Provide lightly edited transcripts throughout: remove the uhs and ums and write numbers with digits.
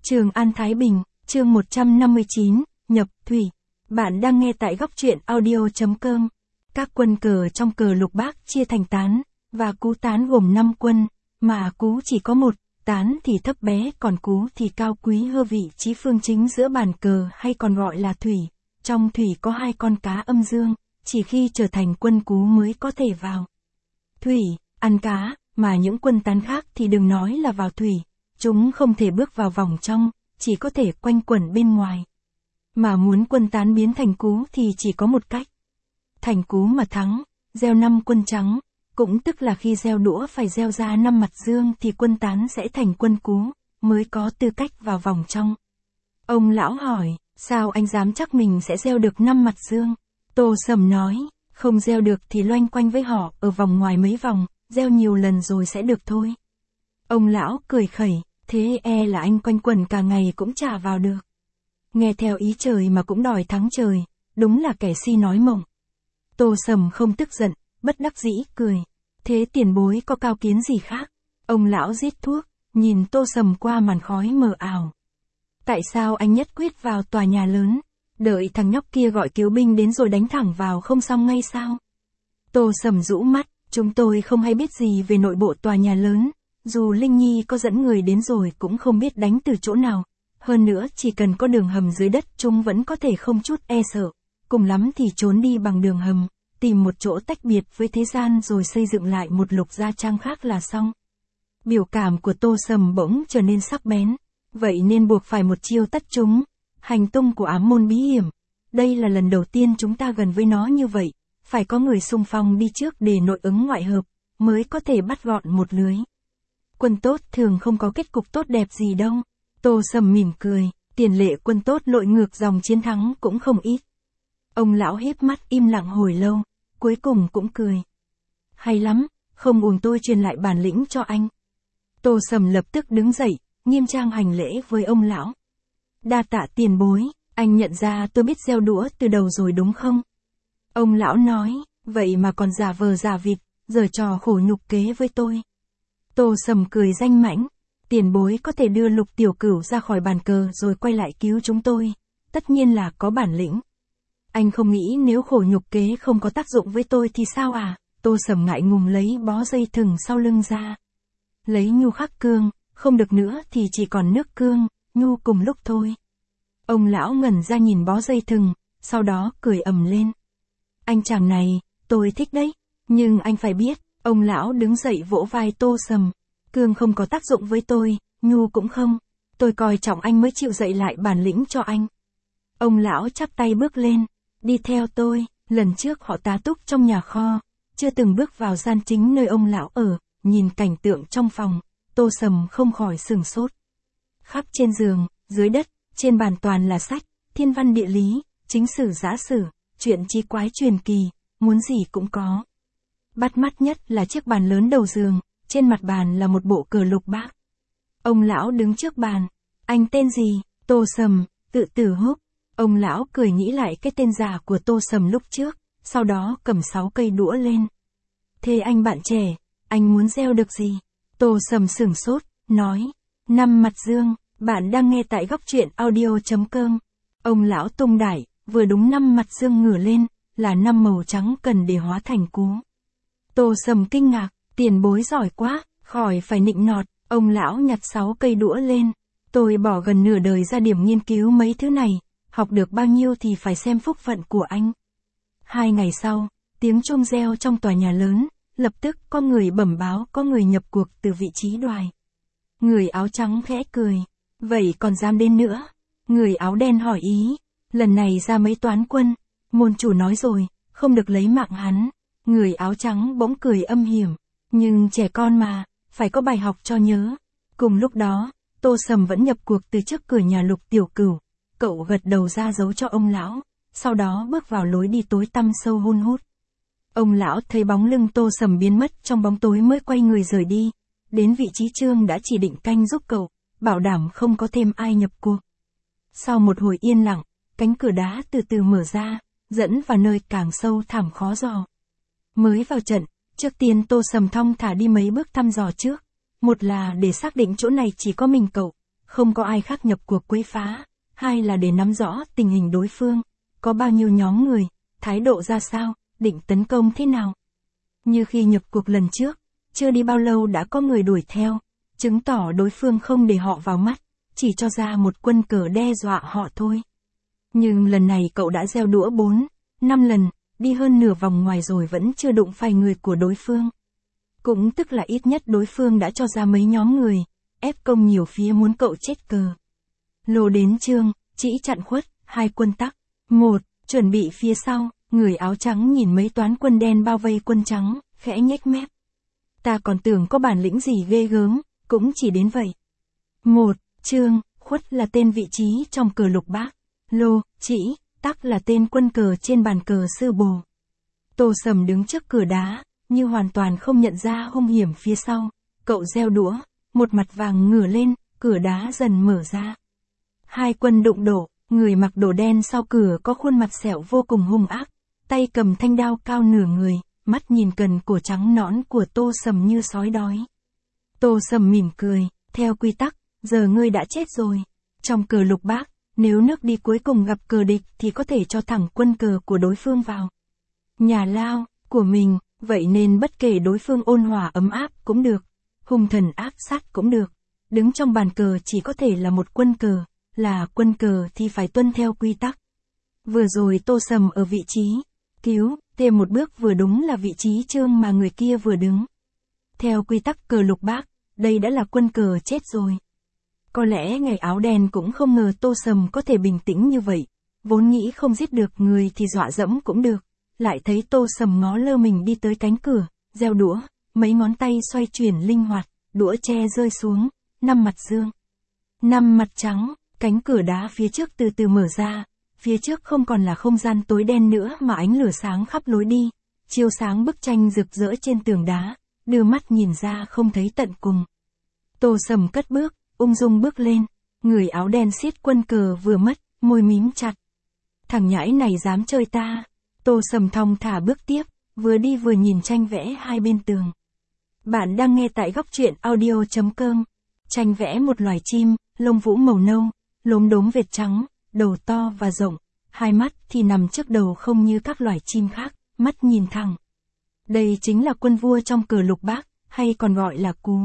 Trường An Thái Bình, chương 159, nhập thủy. Bạn đang nghe tại góc truyện audio.com. Các quân cờ trong cờ lục bát chia thành tán, và cú tán gồm 5 quân, mà cú chỉ có một, tán thì thấp bé còn cú thì cao quý hơ vị trí phương chính giữa bàn cờ hay còn gọi là thủy. Trong thủy có 2 con cá âm dương, chỉ khi trở thành quân cú mới có thể vào. Thủy, ăn cá, mà những quân tán khác thì đừng nói là vào thủy. Chúng không thể bước vào vòng trong, chỉ có thể quanh quẩn bên ngoài. Mà muốn quân tán biến thành cú thì chỉ có một cách. Thành cú mà thắng, gieo 5 quân trắng, cũng tức là khi gieo đũa phải gieo ra 5 mặt dương thì quân tán sẽ thành quân cú, mới có tư cách vào vòng trong. Ông lão hỏi, sao anh dám chắc mình sẽ gieo được 5 mặt dương? Tô Sầm nói, không gieo được thì loanh quanh với họ ở vòng ngoài mấy vòng, gieo nhiều lần rồi sẽ được thôi. Ông lão cười khẩy, thế là anh quanh quẩn cả ngày cũng chả vào được. Nghe theo ý trời mà cũng đòi thắng trời, đúng là kẻ si nói mộng. Tô Sầm không tức giận, bất đắc dĩ cười. Thế tiền bối có cao kiến gì khác? Ông lão rít thuốc, nhìn Tô Sầm qua màn khói mờ ảo. Tại sao anh nhất quyết vào tòa nhà lớn? Đợi thằng nhóc kia gọi cứu binh đến rồi đánh thẳng vào không xong ngay sao? Tô Sầm rũ mắt, chúng tôi không hay biết gì về nội bộ tòa nhà lớn. Dù Linh Nhi có dẫn người đến rồi cũng không biết đánh từ chỗ nào. Hơn nữa chỉ cần có đường hầm dưới đất chúng vẫn có thể không chút e sợ. Cùng lắm thì trốn đi bằng đường hầm, tìm một chỗ tách biệt với thế gian rồi xây dựng lại một lục gia trang khác là xong. Biểu cảm của Tô Sầm bỗng trở nên sắc bén. Vậy nên buộc phải một chiêu tắt chúng. Hành tung của ám môn bí hiểm. Đây là lần đầu tiên chúng ta gần với nó như vậy. Phải có người xung phong đi trước để nội ứng ngoại hợp, mới có thể bắt gọn một lưới. Quân tốt thường không có kết cục tốt đẹp gì đâu. Tô Sầm mỉm cười, tiền lệ quân tốt lội ngược dòng chiến thắng cũng không ít. Ông lão híp mắt im lặng hồi lâu, cuối cùng cũng cười. Hay lắm, không uổng tôi truyền lại bản lĩnh cho anh. Tô Sầm lập tức đứng dậy, nghiêm trang hành lễ với ông lão. Đa tạ tiền bối, anh nhận ra tôi biết gieo đũa từ đầu rồi đúng không? Ông lão nói, vậy mà còn giả vờ giả vịt, giở trò khổ nhục kế với tôi. Tô Sầm cười danh mãnh, tiền bối có thể đưa Lục Tiểu Cửu ra khỏi bàn cờ rồi quay lại cứu chúng tôi, tất nhiên là có bản lĩnh. Anh không nghĩ nếu khổ nhục kế không có tác dụng với tôi thì sao à? Tô Sầm ngại ngùng lấy bó dây thừng sau lưng ra. Lấy nhu khắc cương, không được nữa thì chỉ còn nước cương, nhu cùng lúc thôi. Ông lão ngẩn ra nhìn bó dây thừng, sau đó cười ầm lên. Anh chàng này, tôi thích đấy, nhưng anh phải biết. Ông lão đứng dậy vỗ vai Tô Sầm. Cương không có tác dụng với tôi, nhu cũng không. Tôi coi trọng anh mới chịu dạy lại bản lĩnh cho anh. Ông lão chắp tay bước lên. Đi theo tôi, lần trước họ tá túc trong nhà kho. Chưa từng bước vào gian chính nơi ông lão ở, nhìn cảnh tượng trong phòng. Tô Sầm không khỏi sửng sốt. Khắp trên giường, dưới đất, trên bàn toàn là sách, thiên văn địa lý, chính sử giã sử, chuyện chi quái truyền kỳ, muốn gì cũng có. Bắt mắt nhất là chiếc bàn lớn đầu giường, trên mặt bàn là một bộ cờ lục bát. Ông lão đứng trước bàn. Anh tên gì? Tô Sầm, tự tử húc. Ông lão cười nghĩ lại cái tên giả của Tô Sầm lúc trước, sau đó cầm 6 cây đũa lên. Thế anh bạn trẻ, anh muốn gieo được gì? Tô Sầm sửng sốt, nói. 5 mặt dương, bạn đang nghe tại góc truyện audio.com. Ông lão tung đải, vừa đúng 5 mặt dương ngửa lên, là 5 màu trắng cần để hóa thành cú. Tô Sầm kinh ngạc, tiền bối giỏi quá, khỏi phải nịnh nọt. Ông lão nhặt 6 cây đũa lên. Tôi bỏ gần nửa đời ra điểm nghiên cứu mấy thứ này, học được bao nhiêu thì phải xem phúc phận của anh. 2 ngày sau, tiếng chuông reo trong tòa nhà lớn, lập tức có người bẩm báo có người nhập cuộc từ vị trí đoài. Người áo trắng khẽ cười, vậy còn dám đến nữa? Người áo đen hỏi ý, lần này ra mấy toán quân, môn chủ nói rồi, không được lấy mạng hắn. Người áo trắng bỗng cười âm hiểm, nhưng trẻ con mà, phải có bài học cho nhớ. Cùng lúc đó, Tô Sầm vẫn nhập cuộc từ trước cửa nhà Lục Tiểu Cửu. Cậu gật đầu ra dấu cho ông lão, sau đó bước vào lối đi tối tăm sâu hun hút. Ông lão thấy bóng lưng Tô Sầm biến mất trong bóng tối mới quay người rời đi. Đến vị trí Trương đã chỉ định canh giúp cậu, bảo đảm không có thêm ai nhập cuộc. Sau một hồi yên lặng, cánh cửa đá từ từ mở ra, dẫn vào nơi càng sâu thẳm khó dò. Mới vào trận, trước tiên Tô Sầm thong thả đi mấy bước thăm dò trước. Một là để xác định chỗ này chỉ có mình cậu, không có ai khác nhập cuộc quấy phá, hai là để nắm rõ tình hình đối phương, có bao nhiêu nhóm người, thái độ ra sao, định tấn công thế nào. Như khi nhập cuộc lần trước, chưa đi bao lâu đã có người đuổi theo, chứng tỏ đối phương không để họ vào mắt, chỉ cho ra một quân cờ đe dọa họ thôi. Nhưng lần này cậu đã gieo đũa 4, 5 lần, đi hơn nửa vòng ngoài rồi vẫn chưa đụng phải người của đối phương. Cũng tức là ít nhất đối phương đã cho ra mấy nhóm người, ép công nhiều phía muốn cậu chết cờ. Lô đến chương, chỉ chặn khuất, 2 quân tắc. 1. Chuẩn bị phía sau, người áo trắng nhìn mấy toán quân đen bao vây quân trắng, khẽ nhếch mép. Ta còn tưởng có bản lĩnh gì ghê gớm, cũng chỉ đến vậy. 1. Chương, khuất là tên vị trí trong cờ lục bát. Lô, chỉ, tắc là tên quân cờ trên bàn cờ sơ bồ. Tô Sầm đứng trước cửa đá, như hoàn toàn không nhận ra hung hiểm phía sau. Cậu gieo đũa, một mặt vàng ngửa lên, cửa đá dần mở ra. 2 quân đụng độ, người mặc đồ đen sau cửa có khuôn mặt sẹo vô cùng hung ác, tay cầm thanh đao cao nửa người, mắt nhìn cần cổ trắng nõn của Tô Sầm như sói đói. Tô Sầm mỉm cười, theo quy tắc, giờ ngươi đã chết rồi. Trong cờ lục bát, nếu nước đi cuối cùng gặp cờ địch thì có thể cho thẳng quân cờ của đối phương vào nhà lao của mình, vậy nên bất kể đối phương ôn hòa ấm áp cũng được, hung thần ác sát cũng được, đứng trong bàn cờ chỉ có thể là một quân cờ, là quân cờ thì phải tuân theo quy tắc. Vừa rồi Tô Sầm ở vị trí cứu, thêm một bước vừa đúng là vị trí chương mà người kia vừa đứng. Theo quy tắc cờ lục bát, đây đã là quân cờ chết rồi. Có lẽ ngày áo đen cũng không ngờ Tô Sầm có thể bình tĩnh như vậy, vốn nghĩ không giết được người thì dọa dẫm cũng được, lại thấy Tô Sầm ngó lơ mình đi tới cánh cửa, gieo đũa, mấy ngón tay xoay chuyển linh hoạt, đũa tre rơi xuống, 5 mặt dương, 5 mặt trắng, cánh cửa đá phía trước từ từ mở ra, phía trước không còn là không gian tối đen nữa mà ánh lửa sáng khắp lối đi, chiếu sáng bức tranh rực rỡ trên tường đá, đưa mắt nhìn ra không thấy tận cùng. Tô Sầm cất bước, ung dung bước lên, người áo đen siết quân cờ vừa mất, môi mím chặt. Thằng nhãi này dám chơi ta. Tô Sầm thong thả bước tiếp, vừa đi vừa nhìn tranh vẽ hai bên tường. Bạn đang nghe tại góc truyện audio.com. Tranh vẽ một loài chim, lông vũ màu nâu, lốm đốm vệt trắng, đầu to và rộng, hai mắt thì nằm trước đầu không như các loài chim khác, mắt nhìn thẳng. Đây chính là quân vua trong cờ lục bát, hay còn gọi là cú.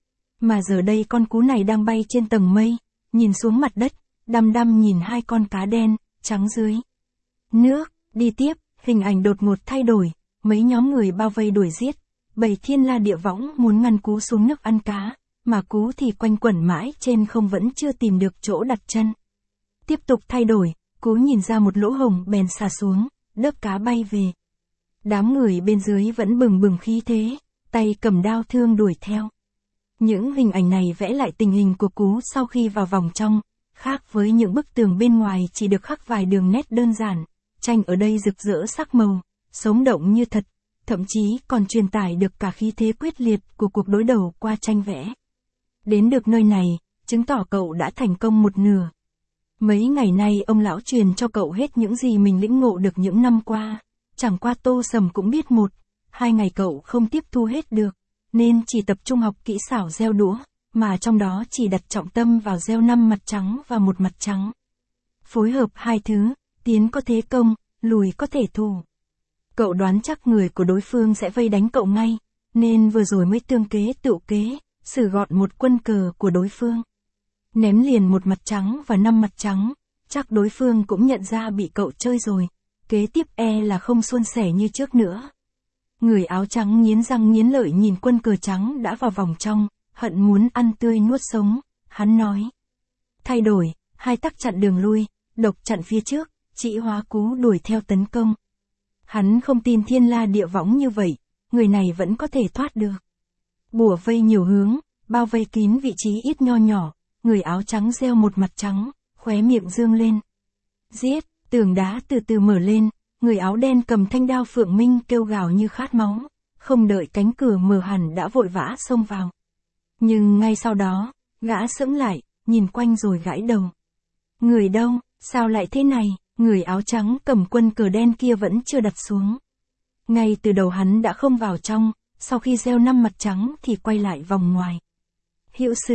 Mà giờ đây con cú này đang bay trên tầng mây, nhìn xuống mặt đất, đăm đăm nhìn 2 con cá đen, trắng dưới nước. Đi tiếp, hình ảnh đột ngột thay đổi, mấy nhóm người bao vây đuổi giết, bầy thiên la địa võng muốn ngăn cú xuống nước ăn cá, mà cú thì quanh quẩn mãi trên không vẫn chưa tìm được chỗ đặt chân. Tiếp tục thay đổi, cú nhìn ra một lỗ hổng bèn xà xuống, đớp cá bay về. Đám người bên dưới vẫn bừng bừng khí thế, tay cầm đao thương đuổi theo. Những hình ảnh này vẽ lại tình hình của cú sau khi vào vòng trong, khác với những bức tường bên ngoài chỉ được khắc vài đường nét đơn giản, tranh ở đây rực rỡ sắc màu, sống động như thật, thậm chí còn truyền tải được cả khí thế quyết liệt của cuộc đối đầu qua tranh vẽ. Đến được nơi này, chứng tỏ cậu đã thành công một nửa. Mấy ngày nay ông lão truyền cho cậu hết những gì mình lĩnh ngộ được những năm qua, chẳng qua Tô Sầm cũng biết 1-2 ngày cậu không tiếp thu hết được, nên chỉ tập trung học kỹ xảo gieo đũa, mà trong đó chỉ đặt trọng tâm vào gieo 5 mặt trắng và 1 mặt trắng. Phối hợp hai thứ, tiến có thế công, lùi có thể thủ. Cậu đoán chắc người của đối phương sẽ vây đánh cậu ngay, nên vừa rồi mới tương kế tựu kế, xử gọn một quân cờ của đối phương. Ném liền 1 mặt trắng và 5 mặt trắng, chắc đối phương cũng nhận ra bị cậu chơi rồi, kế tiếp là không suôn sẻ như trước nữa. Người áo trắng nghiến răng nghiến lợi nhìn quân cờ trắng đã vào vòng trong, hận muốn ăn tươi nuốt sống, hắn nói. Thay đổi, 2 tắc chặn đường lui, độc chặn phía trước, chỉ hóa cú đuổi theo tấn công. Hắn không tin thiên la địa võng như vậy, người này vẫn có thể thoát được. Bùa vây nhiều hướng, bao vây kín vị trí ít nho nhỏ, người áo trắng gieo 1 mặt trắng, khóe miệng dương lên. Giết, tường đá từ từ mở lên, người áo đen cầm thanh đao phượng minh kêu gào như khát máu, không đợi cánh cửa mở hẳn đã vội vã xông vào. Nhưng ngay sau đó, gã sững lại, nhìn quanh rồi gãi đầu. Người đâu, sao lại thế này? Người áo trắng cầm quân cờ đen kia vẫn chưa đặt xuống. Ngay từ đầu hắn đã không vào trong, sau khi gieo 5 mặt trắng thì quay lại vòng ngoài. Hữu sứ,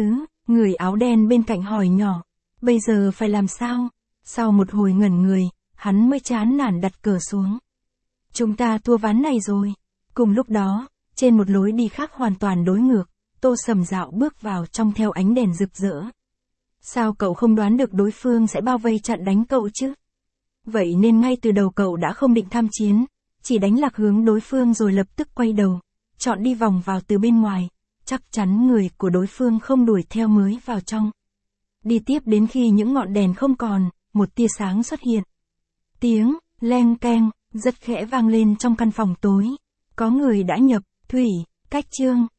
Người áo đen bên cạnh hỏi nhỏ. Bây giờ phải làm sao? Sau một hồi ngẩn người, hắn mới chán nản đặt cờ xuống. Chúng ta thua ván này rồi. Cùng lúc đó, trên một lối đi khác hoàn toàn đối ngược, Tô Sầm dạo bước vào trong theo ánh đèn rực rỡ. Sao cậu không đoán được đối phương sẽ bao vây chặn đánh cậu chứ? Vậy nên ngay từ đầu cậu đã không định tham chiến, chỉ đánh lạc hướng đối phương rồi lập tức quay đầu, chọn đi vòng vào từ bên ngoài, chắc chắn người của đối phương không đuổi theo mới vào trong. Đi tiếp đến khi những ngọn đèn không còn, một tia sáng xuất hiện. Tiếng leng keng rất khẽ vang lên trong căn phòng tối. Có người đã nhập. Thủy, Cách Chương